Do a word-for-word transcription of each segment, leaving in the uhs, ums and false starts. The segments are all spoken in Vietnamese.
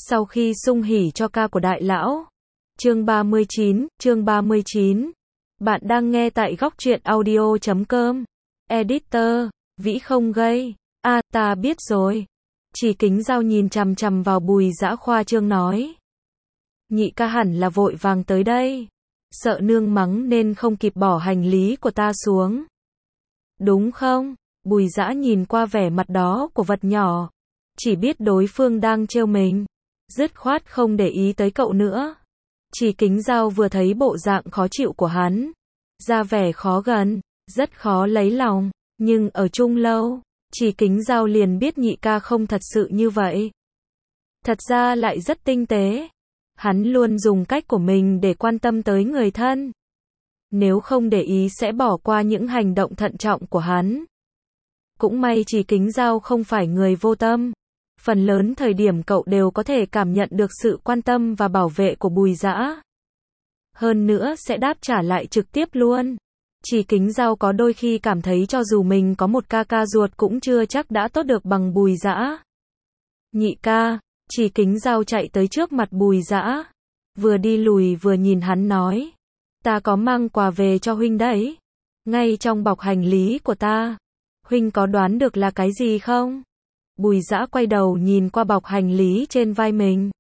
Sau khi sung hỉ cho ca của đại lão. Chương ba mươi chín, chương ba mươi chín. Bạn đang nghe tại góc truyện audio chấm com. Editor, Vĩ không gây. A, à, ta biết rồi. Chỉ Kính Dao nhìn chằm chằm vào Bùi Dã khoa trương nói. Nhị ca hẳn là vội vàng tới đây. Sợ nương mắng nên không kịp bỏ hành lý của ta xuống. Đúng không? Bùi Dã nhìn qua vẻ mặt đó của vật nhỏ. Chỉ biết đối phương đang trêu mình. Dứt khoát không để ý tới cậu nữa. Chỉ Kính Dao vừa thấy bộ dạng khó chịu của hắn. Ra vẻ khó gần, rất khó lấy lòng. Nhưng ở chung lâu, Chỉ Kính Dao liền biết nhị ca không thật sự như vậy. Thật ra lại rất tinh tế. Hắn luôn dùng cách của mình để quan tâm tới người thân. Nếu không để ý sẽ bỏ qua những hành động thận trọng của hắn. Cũng may Chỉ Kính Dao không phải người vô tâm. Phần lớn thời điểm cậu đều có thể cảm nhận được sự quan tâm và bảo vệ của Bùi Dã. Hơn nữa sẽ đáp trả lại trực tiếp luôn. Chỉ Kính Dao có đôi khi cảm thấy cho dù mình có một ca ca ruột cũng chưa chắc đã tốt được bằng Bùi Dã. Nhị ca, Chỉ Kính Dao chạy tới trước mặt Bùi Dã. Vừa đi lùi vừa nhìn hắn nói. Ta có mang quà về cho huynh đấy. Ngay trong bọc hành lý của ta. Huynh có đoán được là cái gì không? Bùi Dã quay đầu nhìn qua bọc hành lý trên vai mình.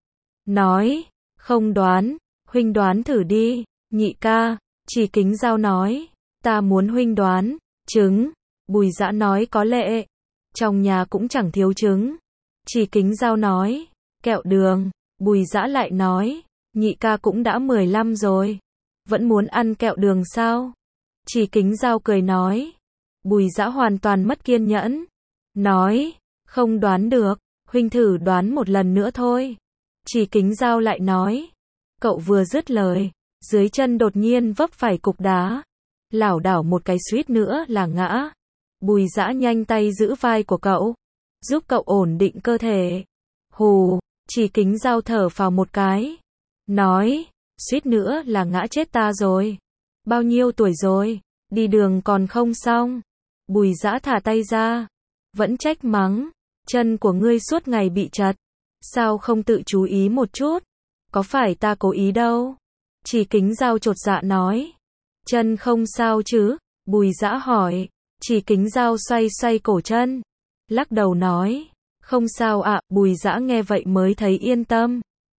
Nói, không đoán, huynh đoán thử đi, nhị ca, Chỉ Kính Dao nói, ta muốn huynh đoán, trứng, Bùi Dã nói có lệ, trong nhà cũng chẳng thiếu trứng. Chỉ Kính Dao nói, kẹo đường, Bùi Dã lại nói, nhị ca cũng đã mười lăm rồi, vẫn muốn ăn kẹo đường sao? Chỉ Kính Dao cười nói, Bùi Dã hoàn toàn mất kiên nhẫn, nói, không đoán được, huynh thử đoán một lần nữa thôi. Chỉ Kính Dao lại nói. Cậu vừa dứt lời, dưới chân đột nhiên vấp phải cục đá. Lảo đảo một cái suýt nữa là ngã. Bùi Dã nhanh tay giữ vai của cậu, giúp cậu ổn định cơ thể. Hù, Chỉ Kính Dao thở phào một cái. Nói, suýt nữa là ngã chết ta rồi. Bao nhiêu tuổi rồi, đi đường còn không xong. Bùi Dã thả tay ra, vẫn trách mắng. Chân của ngươi suốt ngày bị chật. Sao không tự chú ý một chút? Có phải ta cố ý đâu? Chỉ Kính Dao chột dạ nói. Chân không sao chứ? Bùi Dã hỏi. Chỉ Kính Dao xoay xoay cổ chân. Lắc đầu nói. Không sao ạ. Bùi Dã nghe vậy mới thấy yên tâm.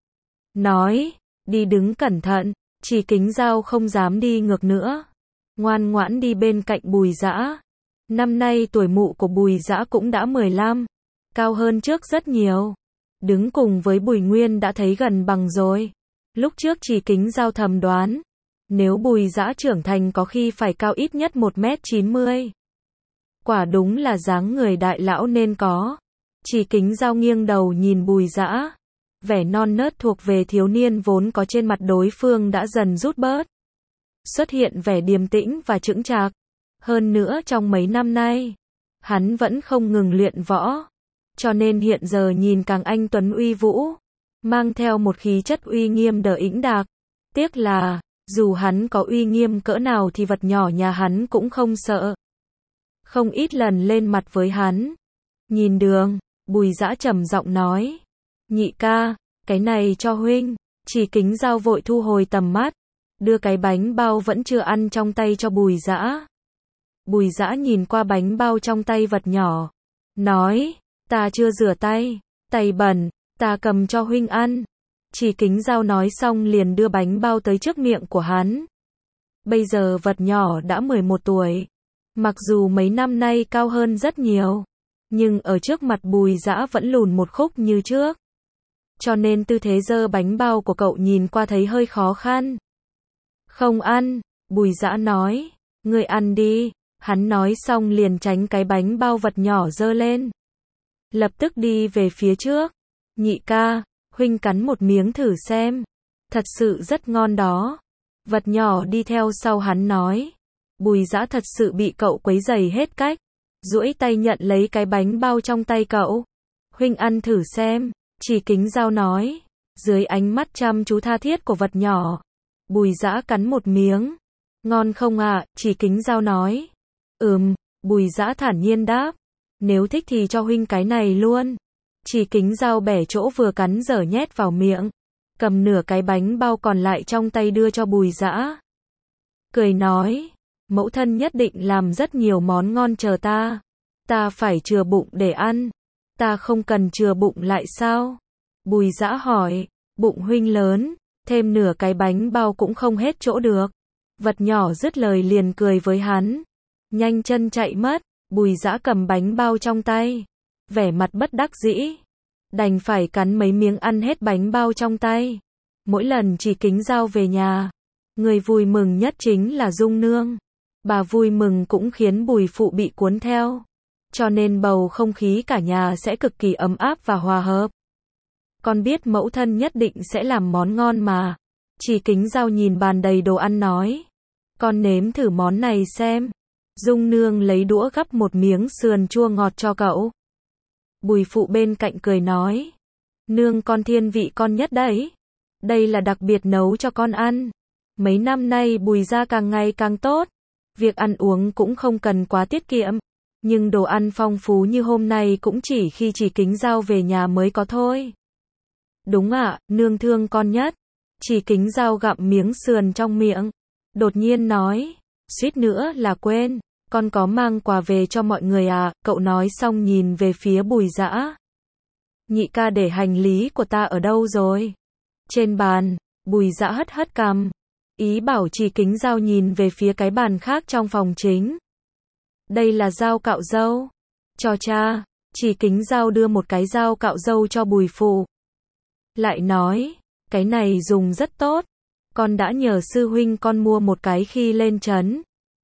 Nói. Đi đứng cẩn thận. Chỉ Kính Dao không dám đi ngược nữa. Ngoan ngoãn đi bên cạnh Bùi Dã. Năm nay tuổi mụ của Bùi Dã cũng đã mười lăm. Cao hơn trước rất nhiều. Đứng cùng với Bùi Nguyên đã thấy gần bằng rồi. Lúc trước Chỉ Kính Dao thầm đoán. Nếu Bùi Dã trưởng thành có khi phải cao ít nhất một mét chín mươi. Quả đúng là dáng người đại lão nên có. Chỉ Kính Dao nghiêng đầu nhìn Bùi Dã. Vẻ non nớt thuộc về thiếu niên vốn có trên mặt đối phương đã dần rút bớt. Xuất hiện vẻ điềm tĩnh và chững chạc. Hơn nữa trong mấy năm nay, hắn vẫn không ngừng luyện võ. Cho nên hiện giờ nhìn càng anh tuấn uy vũ, mang theo một khí chất uy nghiêm đờ ĩnh đạc. Tiếc là, dù hắn có uy nghiêm cỡ nào thì vật nhỏ nhà hắn cũng không sợ. Không ít lần lên mặt với hắn. Nhìn đường, Bùi Dã trầm giọng nói. Nhị ca, cái này cho huynh. Chỉ Kính Dao vội thu hồi tầm mắt, đưa cái bánh bao vẫn chưa ăn trong tay cho Bùi Dã. Bùi Dã nhìn qua bánh bao trong tay vật nhỏ. Nói. Ta chưa rửa tay, tay bẩn, ta cầm cho huynh ăn. Chỉ Kính Dao nói xong liền đưa bánh bao tới trước miệng của hắn. Bây giờ vật nhỏ đã mười một tuổi. Mặc dù mấy năm nay cao hơn rất nhiều, nhưng ở trước mặt Bùi Dã vẫn lùn một khúc như trước. Cho nên tư thế giơ bánh bao của cậu nhìn qua thấy hơi khó khăn. Không ăn, Bùi Dã nói, ngươi ăn đi. Hắn nói xong liền tránh cái bánh bao vật nhỏ giơ lên. Lập tức đi về phía trước. Nhị ca, huynh cắn một miếng thử xem. Thật sự rất ngon đó. Vật nhỏ đi theo sau hắn nói. Bùi Dã thật sự bị cậu quấy rầy hết cách. Duỗi tay nhận lấy cái bánh bao trong tay cậu. Huynh ăn thử xem. Chỉ Kính Dao nói. Dưới ánh mắt chăm chú tha thiết của vật nhỏ. Bùi Dã cắn một miếng. Ngon không ạ? À? Chỉ Kính Dao nói. Ừm, Bùi Dã thản nhiên đáp. Nếu thích thì cho huynh cái này luôn. Chỉ Kính Dao bẻ chỗ vừa cắn dở nhét vào miệng, cầm nửa cái bánh bao còn lại trong tay đưa cho Bùi Dã. Cười nói, mẫu thân nhất định làm rất nhiều món ngon chờ ta. Ta phải chừa bụng để ăn. Ta không cần chừa bụng lại sao? Bùi Dã hỏi, bụng huynh lớn, thêm nửa cái bánh bao cũng không hết chỗ được. Vật nhỏ dứt lời liền cười với hắn, nhanh chân chạy mất. Bùi Dã cầm bánh bao trong tay, vẻ mặt bất đắc dĩ, đành phải cắn mấy miếng ăn hết bánh bao trong tay. Mỗi lần Chỉ Kính Dao về nhà, người vui mừng nhất chính là Dung Nương. Bà vui mừng cũng khiến Bùi phụ bị cuốn theo, cho nên bầu không khí cả nhà sẽ cực kỳ ấm áp và hòa hợp. Con biết mẫu thân nhất định sẽ làm món ngon mà. Chỉ Kính Dao nhìn bàn đầy đồ ăn nói, con nếm thử món này xem. Dung Nương lấy đũa gắp một miếng sườn chua ngọt cho cậu. Bùi phụ bên cạnh cười nói, nương con thiên vị con nhất đấy. Đây là đặc biệt nấu cho con ăn. Mấy năm nay Bùi gia càng ngày càng tốt. Việc ăn uống cũng không cần quá tiết kiệm. Nhưng đồ ăn phong phú như hôm nay cũng chỉ khi Chỉ Kính Dao về nhà mới có thôi. Đúng ạ, à, nương thương con nhất. Chỉ Kính Dao gặm miếng sườn trong miệng, đột nhiên nói, suýt nữa là quên. Con có mang quà về cho mọi người à? Cậu nói xong nhìn về phía Bùi Dã. Nhị ca để hành lý của ta ở đâu rồi? Trên bàn. Bùi Dã hất hất cằm, ý bảo Chỉ Kính Dao nhìn về phía cái bàn khác trong phòng chính. Đây là dao cạo râu. Cho cha. Chỉ Kính Dao đưa một cái dao cạo râu cho Bùi phụ. Lại nói, cái này dùng rất tốt. Con đã nhờ sư huynh con mua một cái khi lên trấn.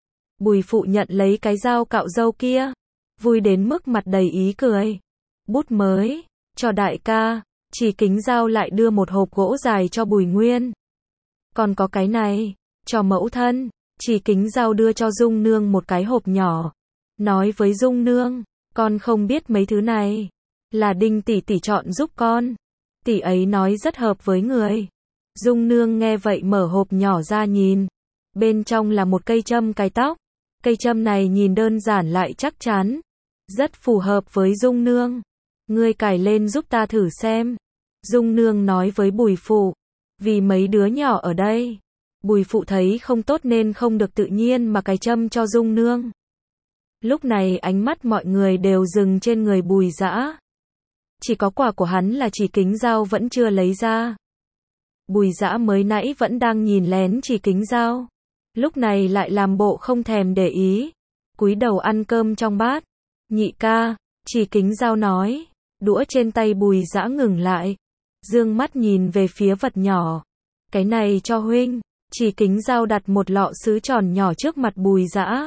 Bùi phụ nhận lấy cái dao cạo râu kia, vui đến mức mặt đầy ý cười. Bút mới, cho đại ca. Chỉ Kính Dao lại đưa một hộp gỗ dài cho Bùi Nguyên. Còn có cái này, cho mẫu thân. Chỉ Kính Dao đưa cho Dung Nương một cái hộp nhỏ, nói với Dung Nương, con không biết mấy thứ này, là Đinh tỷ tỷ chọn giúp con. Tỷ ấy nói rất hợp với người. Dung Nương nghe vậy mở hộp nhỏ ra nhìn, bên trong là một cây châm cài tóc. Cây châm này nhìn đơn giản lại chắc chắn, rất phù hợp với Dung Nương. Ngươi cài lên giúp ta thử xem. Dung Nương nói với Bùi phụ, vì mấy đứa nhỏ ở đây. Bùi phụ thấy không tốt nên không được tự nhiên mà cài châm cho Dung Nương. Lúc này ánh mắt mọi người đều dừng trên người Bùi Dã. Chỉ có quà của hắn là Chỉ Kính Dao vẫn chưa lấy ra. Bùi Dã mới nãy vẫn đang nhìn lén Chỉ Kính Dao, lúc này lại làm bộ không thèm để ý, cúi đầu ăn cơm trong bát. Nhị ca, Chỉ Kính Dao nói. Đũa trên tay Bùi Dã ngừng lại, dương mắt nhìn về phía vật nhỏ. Cái này cho huynh. Chỉ Kính Dao đặt một lọ sứ tròn nhỏ trước mặt Bùi Dã.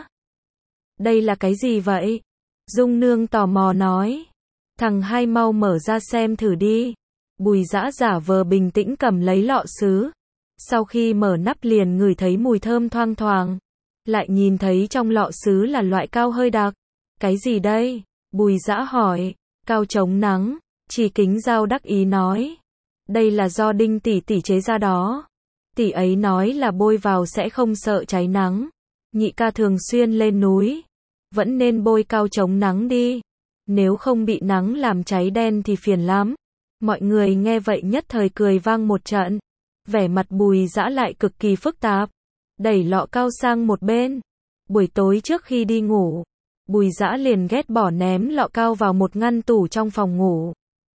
Đây là cái gì vậy? Dung Nương tò mò nói. Thằng hai mau mở ra xem thử đi. Bùi Dã giả vờ bình tĩnh cầm lấy lọ sứ. Sau khi mở nắp liền ngửi thấy mùi thơm thoang thoảng. Lại nhìn thấy trong lọ sứ là loại cao hơi đặc. Cái gì đây? Bùi Dã hỏi. Cao chống nắng. Chỉ Kính Dao đắc ý nói. Đây là do Đinh tỷ tỷ chế ra đó. Tỷ ấy nói là bôi vào sẽ không sợ cháy nắng. Nhị ca thường xuyên lên núi, vẫn nên bôi cao chống nắng đi. Nếu không bị nắng làm cháy đen thì phiền lắm. Mọi người nghe vậy nhất thời cười vang một trận. Vẻ mặt Bùi Dã lại cực kỳ phức tạp, đẩy lọ cao sang một bên. Buổi tối trước khi đi ngủ, Bùi Dã liền ghét bỏ ném lọ cao vào một ngăn tủ trong phòng ngủ.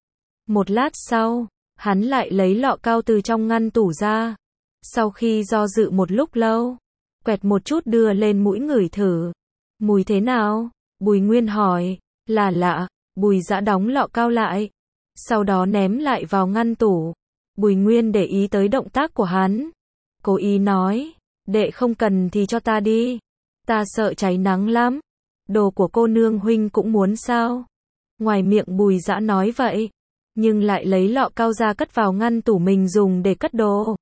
Một lát sau, hắn lại lấy lọ cao từ trong ngăn tủ ra. Sau khi do dự một lúc lâu, quẹt một chút đưa lên mũi ngửi thử. Mùi thế nào? Bùi Nguyên hỏi. Là lạ. Bùi Dã đóng lọ cao lại, sau đó ném lại vào ngăn tủ. Bùi Nguyên để ý tới động tác của hắn, cố ý nói, đệ không cần thì cho ta đi, ta sợ cháy nắng lắm. Đồ của cô nương huynh cũng muốn sao? Ngoài miệng Bùi Dã nói vậy, nhưng lại lấy lọ cao ra cất vào ngăn tủ mình dùng để cất đồ.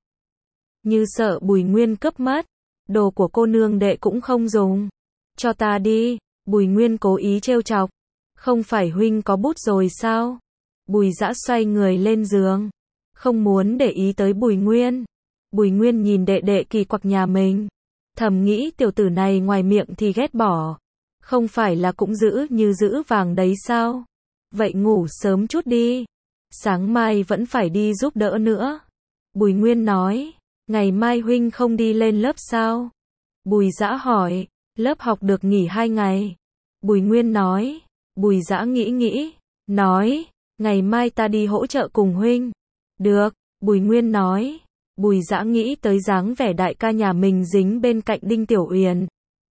Như sợ Bùi Nguyên cướp mất. Đồ của cô nương đệ cũng không dùng. Cho ta đi. Bùi Nguyên cố ý trêu chọc. Không phải huynh có bút rồi sao? Bùi Dã xoay người lên giường, không muốn để ý tới Bùi Nguyên. Bùi Nguyên nhìn đệ đệ kỳ quặc nhà mình, thầm nghĩ tiểu tử này ngoài miệng thì ghét bỏ, không phải là cũng giữ như giữ vàng đấy sao? Vậy ngủ sớm chút đi. Sáng mai vẫn phải đi giúp đỡ nữa. Bùi Nguyên nói. Ngày mai huynh không đi lên lớp sao? Bùi Dã hỏi. Lớp học được nghỉ hai ngày. Bùi Nguyên nói. Bùi Dã nghĩ nghĩ. Nói. Ngày mai ta đi hỗ trợ cùng huynh. Được. Bùi Nguyên nói. Bùi Dã nghĩ tới dáng vẻ đại ca nhà mình dính bên cạnh Đinh Tiểu Uyển.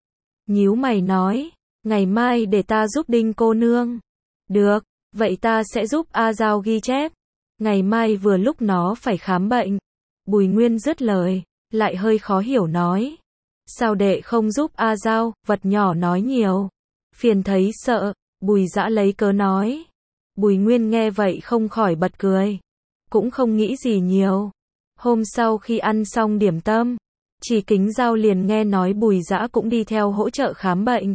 Nhíu mày nói. Ngày mai để ta giúp Đinh cô nương. Được. Vậy ta sẽ giúp A Giao ghi chép. Ngày mai vừa lúc nó phải khám bệnh. Bùi Nguyên dứt lời. Lại hơi khó hiểu nói. Sao đệ không giúp A Giao? Vật nhỏ nói nhiều. Phiền thấy sợ. Bùi Dã lấy cớ nói. Bùi Nguyên nghe vậy không khỏi bật cười. Cũng không nghĩ gì nhiều. Hôm sau khi ăn xong điểm tâm, Chỉ Kính Dao liền nghe nói Bùi Dã cũng đi theo hỗ trợ khám bệnh.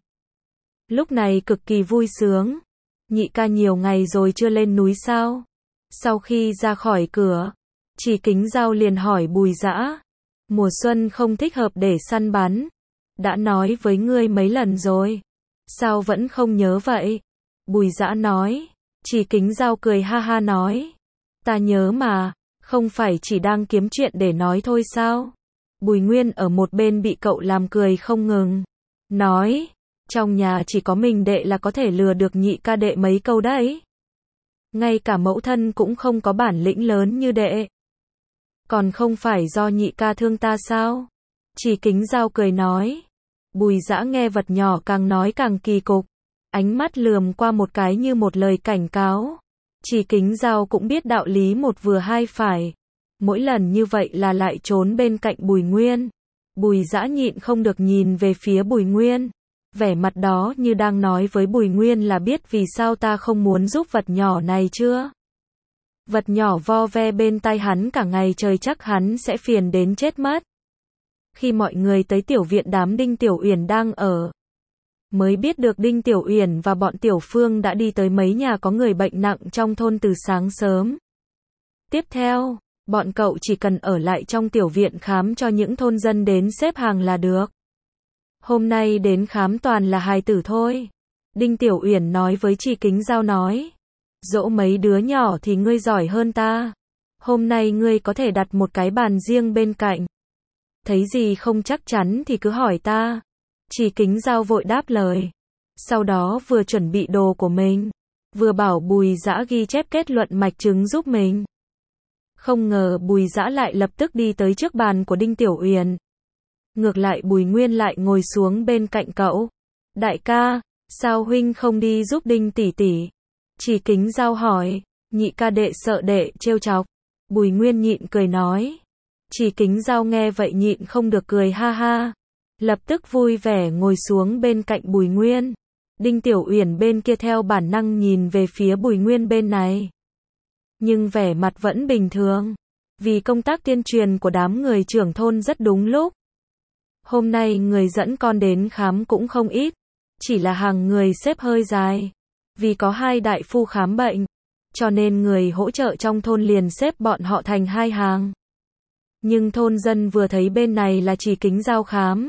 Lúc này cực kỳ vui sướng. Nhị ca nhiều ngày rồi chưa lên núi sao? Sau khi ra khỏi cửa, Chỉ Kính Dao liền hỏi Bùi Dã. Mùa xuân không thích hợp để săn bắn. Đã nói với ngươi mấy lần rồi. Sao vẫn không nhớ vậy? Bùi Dã nói. Chỉ Kính Dao cười ha ha nói. Ta nhớ mà, không phải chỉ đang kiếm chuyện để nói thôi sao? Bùi Nguyên ở một bên bị cậu làm cười không ngừng. Nói, trong nhà chỉ có mình đệ là có thể lừa được nhị ca đệ mấy câu đấy. Ngay cả mẫu thân cũng không có bản lĩnh lớn như đệ. Còn không phải do nhị ca thương ta sao? Chỉ Kính Dao cười nói. Bùi Dã nghe vật nhỏ càng nói càng kỳ cục. Ánh mắt lườm qua một cái như một lời cảnh cáo. Chỉ Kính Dao cũng biết đạo lý một vừa hai phải. Mỗi lần như vậy là lại trốn bên cạnh Bùi Nguyên. Bùi Dã nhịn không được nhìn về phía Bùi Nguyên. Vẻ mặt đó như đang nói với Bùi Nguyên là biết vì sao ta không muốn giúp vật nhỏ này chưa? Vật nhỏ vo ve bên tai hắn cả ngày trời chắc hắn sẽ phiền đến chết mất. Khi mọi người tới tiểu viện đám Đinh Tiểu Uyển đang ở, mới biết được Đinh Tiểu Uyển và bọn Tiểu Phương đã đi tới mấy nhà có người bệnh nặng trong thôn từ sáng sớm. Tiếp theo, bọn cậu chỉ cần ở lại trong tiểu viện khám cho những thôn dân đến xếp hàng là được. Hôm nay đến khám toàn là hài tử thôi. Đinh Tiểu Uyển nói với Chỉ Kính Dao nói. Dỗ mấy đứa nhỏ thì ngươi giỏi hơn ta. Hôm nay ngươi có thể đặt một cái bàn riêng bên cạnh. Thấy gì không chắc chắn thì cứ hỏi ta. Chỉ Kính Dao vội đáp lời. Sau đó vừa chuẩn bị đồ của mình, vừa bảo Bùi Dã ghi chép kết luận mạch chứng giúp mình. Không ngờ Bùi Dã lại lập tức đi tới trước bàn của Đinh Tiểu Uyển. Ngược lại Bùi Nguyên lại ngồi xuống bên cạnh cậu. Đại ca, sao huynh không đi giúp Đinh tỷ tỷ? Chỉ Kính Dao hỏi. Nhị ca đệ sợ đệ trêu chọc. Bùi Nguyên nhịn cười nói. Chỉ Kính Dao nghe vậy nhịn không được cười ha ha. Lập tức vui vẻ ngồi xuống bên cạnh Bùi Nguyên. Đinh Tiểu Uyển bên kia theo bản năng nhìn về phía Bùi Nguyên bên này. Nhưng vẻ mặt vẫn bình thường. Vì công tác tuyên truyền của đám người trưởng thôn rất đúng lúc. Hôm nay người dẫn con đến khám cũng không ít. Chỉ là hàng người xếp hơi dài. Vì có hai đại phu khám bệnh. Cho nên người hỗ trợ trong thôn liền xếp bọn họ thành hai hàng. Nhưng thôn dân vừa thấy bên này là Chỉ Kính Dao khám.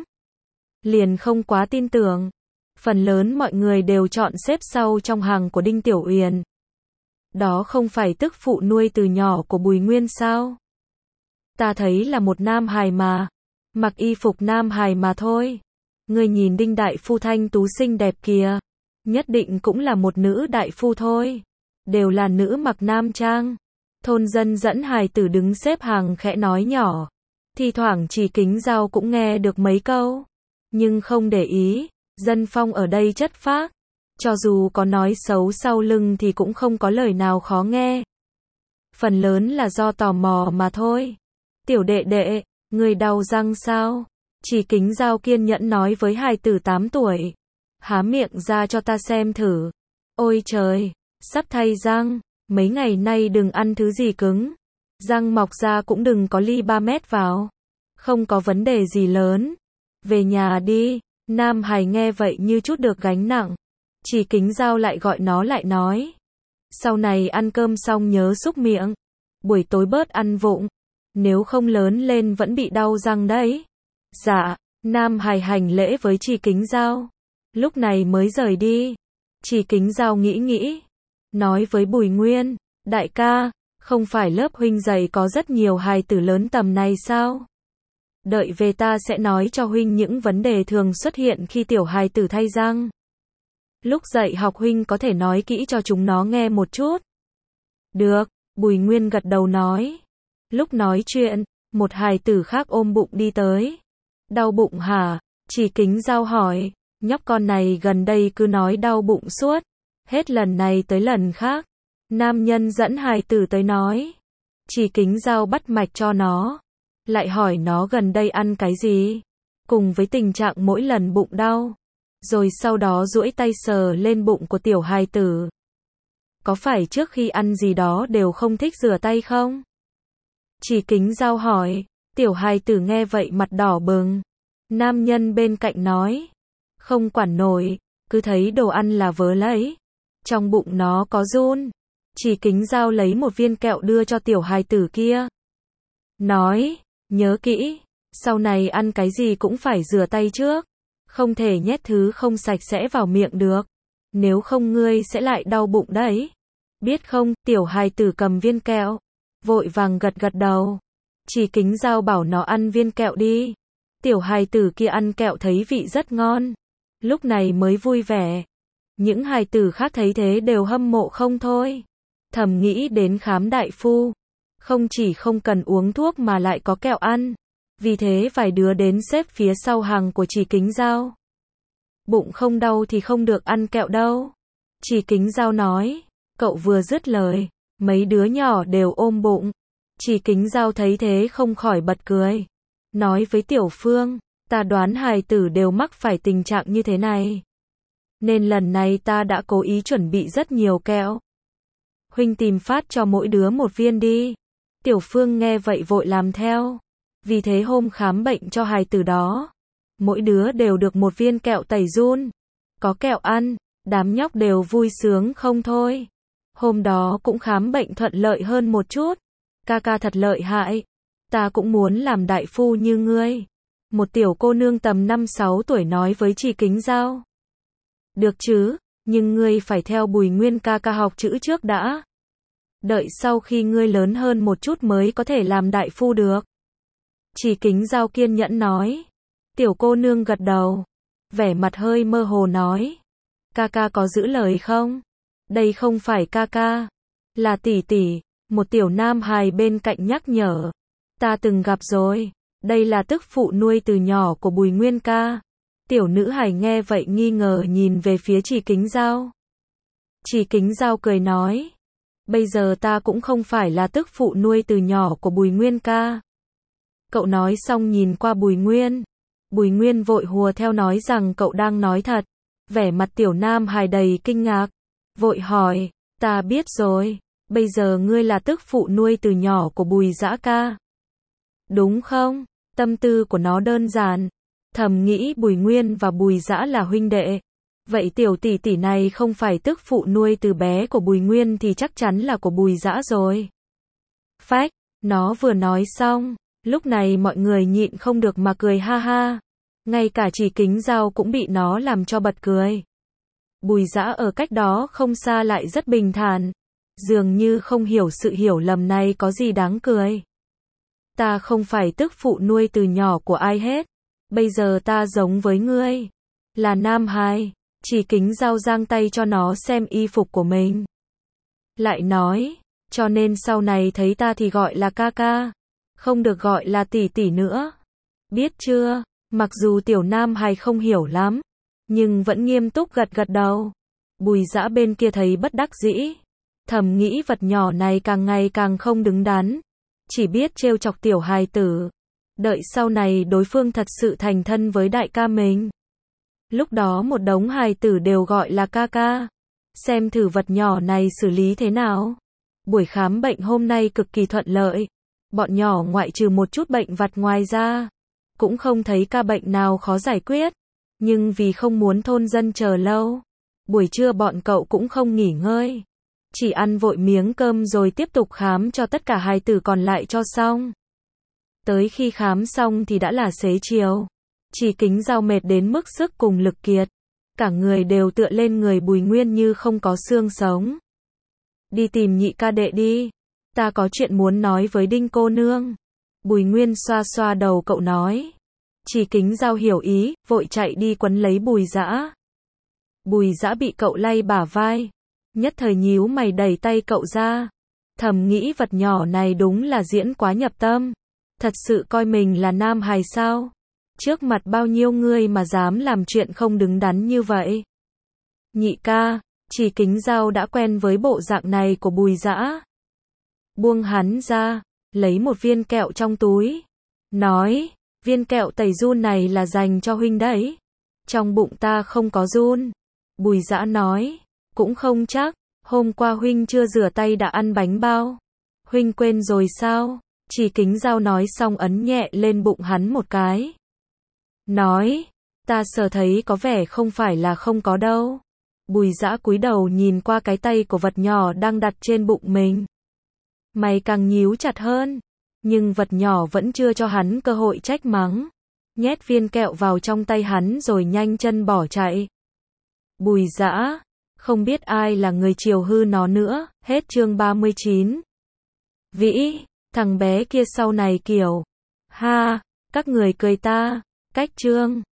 Liền không quá tin tưởng. Phần lớn mọi người đều chọn xếp sau trong hàng của Đinh Tiểu Uyển. Đó không phải tức phụ nuôi từ nhỏ của Bùi Nguyên sao? Ta thấy là một nam hài mà. Mặc y phục nam hài mà thôi. Ngươi nhìn Đinh đại phu thanh tú xinh đẹp kìa. Nhất định cũng là một nữ đại phu thôi. Đều là nữ mặc nam trang. Thôn dân dẫn hài tử đứng xếp hàng khẽ nói nhỏ. Thi thoảng Chỉ Kính Dao cũng nghe được mấy câu. Nhưng không để ý. Dân phong ở đây chất phác. Cho dù có nói xấu sau lưng thì cũng không có lời nào khó nghe. Phần lớn là do tò mò mà thôi. Tiểu đệ đệ, người đau răng sao? Chỉ Kính Dao kiên nhẫn nói với hài tử tám tuổi. Há miệng ra cho ta xem thử. Ôi trời, sắp thay răng. Mấy ngày nay đừng ăn thứ gì cứng. Răng mọc ra cũng đừng có ly ba mét vào. Không có vấn đề gì lớn. Về nhà đi. Nam hài nghe vậy như chút được gánh nặng. Chỉ Kính Dao lại gọi nó lại nói. Sau này ăn cơm xong nhớ xúc miệng. Buổi tối bớt ăn vụng. Nếu không lớn lên vẫn bị đau răng đấy. Dạ, Nam hài hành lễ với Chỉ Kính Dao. Lúc này mới rời đi. Chỉ Kính Dao nghĩ nghĩ. nói với Bùi Nguyên, đại ca, không phải lớp huynh dạy có rất nhiều hài tử lớn tầm này sao? Đợi về ta sẽ nói cho huynh những vấn đề thường xuất hiện khi tiểu hài tử thay răng. Lúc dạy học huynh có thể nói kỹ cho chúng nó nghe một chút. Được, Bùi Nguyên gật đầu nói. Lúc nói chuyện, một hài tử khác ôm bụng đi tới. Đau bụng hả? Chỉ Kính Dao hỏi, nhóc con này gần đây cứ nói đau bụng suốt, hết lần này tới lần khác. Nam nhân dẫn hài tử tới nói. Chỉ Kính Dao bắt mạch cho nó, lại hỏi nó gần đây ăn cái gì, cùng với tình trạng mỗi lần bụng đau. Rồi sau đó duỗi tay sờ lên bụng của tiểu hài tử. Có phải trước khi ăn gì đó đều không thích rửa tay không? Chỉ Kính Dao hỏi, tiểu hài tử nghe vậy mặt đỏ bừng. Nam nhân bên cạnh nói, không quản nổi, cứ thấy đồ ăn là vớ lấy. Trong bụng nó có run. Chỉ Kính Dao lấy một viên kẹo đưa cho tiểu hài tử kia. Nói, nhớ kỹ, sau này ăn cái gì cũng phải rửa tay trước. Không thể nhét thứ không sạch sẽ vào miệng được. Nếu không ngươi sẽ lại đau bụng đấy. Biết không? Tiểu hài tử cầm viên kẹo, vội vàng gật gật đầu. Chỉ Kính Dao bảo nó ăn viên kẹo đi. Tiểu hài tử kia ăn kẹo thấy vị rất ngon, lúc này mới vui vẻ. Những hài tử khác thấy thế đều hâm mộ không thôi. Thầm nghĩ đến khám đại phu, không chỉ không cần uống thuốc mà lại có kẹo ăn. Vì thế vài đứa đến xếp phía sau hàng của Chỉ Kính Dao. Bụng không đau thì không được ăn kẹo đâu. Chỉ Kính Dao nói. Cậu vừa dứt lời, mấy đứa nhỏ đều ôm bụng. Chỉ Kính Dao thấy thế không khỏi bật cười. Nói với Tiểu Phương, ta đoán hài tử đều mắc phải tình trạng như thế này. Nên lần này ta đã cố ý chuẩn bị rất nhiều kẹo. Huynh tìm phát cho mỗi đứa một viên đi. Tiểu Phương nghe vậy vội làm theo. Vì thế hôm khám bệnh cho hài tử đó, mỗi đứa đều được một viên kẹo tẩy run. Có kẹo ăn, đám nhóc đều vui sướng không thôi. Hôm đó cũng khám bệnh thuận lợi hơn một chút. Ca ca thật lợi hại. Ta cũng muốn làm đại phu như ngươi. Một tiểu cô nương tầm năm sáu tuổi nói với Chỉ Kính Dao. Được chứ, nhưng ngươi phải theo Bùi Nguyên ca ca học chữ trước đã. Đợi sau khi ngươi lớn hơn một chút mới có thể làm đại phu được. Chỉ Kính Dao kiên nhẫn nói. Tiểu cô nương gật đầu, vẻ mặt hơi mơ hồ nói. Ca ca có giữ lời không? Đây không phải ca ca, là tỷ tỷ. Một tiểu nam hài bên cạnh nhắc nhở. Ta từng gặp rồi, đây là tức phụ nuôi từ nhỏ của Bùi Nguyên ca. Tiểu nữ hài nghe vậy nghi ngờ nhìn về phía Chỉ Kính Dao. Chỉ Kính Dao cười nói. Bây giờ ta cũng không phải là tức phụ nuôi từ nhỏ của Bùi Nguyên ca. Cậu nói xong nhìn qua Bùi Nguyên. Bùi Nguyên vội hùa theo nói rằng cậu đang nói thật. Vẻ mặt tiểu nam hài đầy kinh ngạc. Vội hỏi, ta biết rồi, bây giờ ngươi là tức phụ nuôi từ nhỏ của Bùi Dã ca. Đúng không? Tâm tư của nó đơn giản. Thầm nghĩ Bùi Nguyên và Bùi Dã là huynh đệ. Vậy tiểu tỷ tỷ này không phải tức phụ nuôi từ bé của Bùi Nguyên thì chắc chắn là của Bùi Dã rồi. Phách, nó vừa nói xong, lúc này mọi người nhịn không được mà cười ha ha. Ngay cả Chỉ Kính Dao cũng bị nó làm cho bật cười. Bùi Dã ở cách đó không xa lại rất bình thản, dường như không hiểu sự hiểu lầm này có gì đáng cười. Ta không phải tức phụ nuôi từ nhỏ của ai hết. Bây giờ ta giống với ngươi, là nam hài. Chỉ Kính Dao giang tay cho nó xem y phục của mình. Lại nói, cho nên sau này thấy ta thì gọi là ca ca, không được gọi là tỷ tỷ nữa. Biết chưa? Mặc dù tiểu nam hài không hiểu lắm, nhưng vẫn nghiêm túc gật gật đầu. Bùi Dã bên kia thấy bất đắc dĩ, thầm nghĩ vật nhỏ này càng ngày càng không đứng đắn, chỉ biết trêu chọc tiểu hài tử. Đợi sau này đối phương thật sự thành thân với đại ca mình, lúc đó một đống hài tử đều gọi là ca ca. Xem thử vật nhỏ này xử lý thế nào. Buổi khám bệnh hôm nay cực kỳ thuận lợi. Bọn nhỏ ngoại trừ một chút bệnh vặt ngoài ra, cũng không thấy ca bệnh nào khó giải quyết. Nhưng vì không muốn thôn dân chờ lâu, buổi trưa bọn cậu cũng không nghỉ ngơi, chỉ ăn vội miếng cơm rồi tiếp tục khám cho tất cả hài tử còn lại cho xong. Tới khi khám xong thì đã là xế chiều. Chỉ Kính Dao mệt đến mức sức cùng lực kiệt, cả người đều tựa lên người Bùi Nguyên như không có xương sống. đi tìm nhị ca đệ đi. Ta có chuyện muốn nói với Đinh cô nương. Bùi Nguyên xoa xoa đầu cậu nói. Chỉ Kính Dao hiểu ý, vội chạy đi quấn lấy Bùi Dã. Bùi Dã bị cậu lay bả vai, nhất thời nhíu mày đẩy tay cậu ra. Thầm nghĩ vật nhỏ này đúng là diễn quá nhập tâm. Thật sự coi mình là nam hài sao? Trước mặt bao nhiêu người mà dám làm chuyện không đứng đắn như vậy? Nhị ca, Chỉ Kính Dao đã quen với bộ dạng này của Bùi Dã. Buông hắn ra, lấy một viên kẹo trong túi. Nói, viên kẹo tẩy giun này là dành cho huynh đấy. Trong bụng ta không có giun. Bùi Dã nói, cũng không chắc, hôm qua huynh chưa rửa tay đã ăn bánh bao. Huynh quên rồi sao? Chỉ Kính Dao nói xong ấn nhẹ lên bụng hắn một cái. Nói, ta sờ thấy có vẻ không phải là không có đâu. Bùi Dã cúi đầu nhìn qua cái tay của vật nhỏ đang đặt trên bụng mình. Mày càng nhíu chặt hơn, nhưng vật nhỏ vẫn chưa cho hắn cơ hội trách mắng. Nhét viên kẹo vào trong tay hắn rồi nhanh chân bỏ chạy. Bùi Dã, không biết ai là người chiều hư nó nữa. Hết chương ba mươi chín. Vĩ, thằng bé kia sau này kiểu, ha, các người cười ta. Cách chương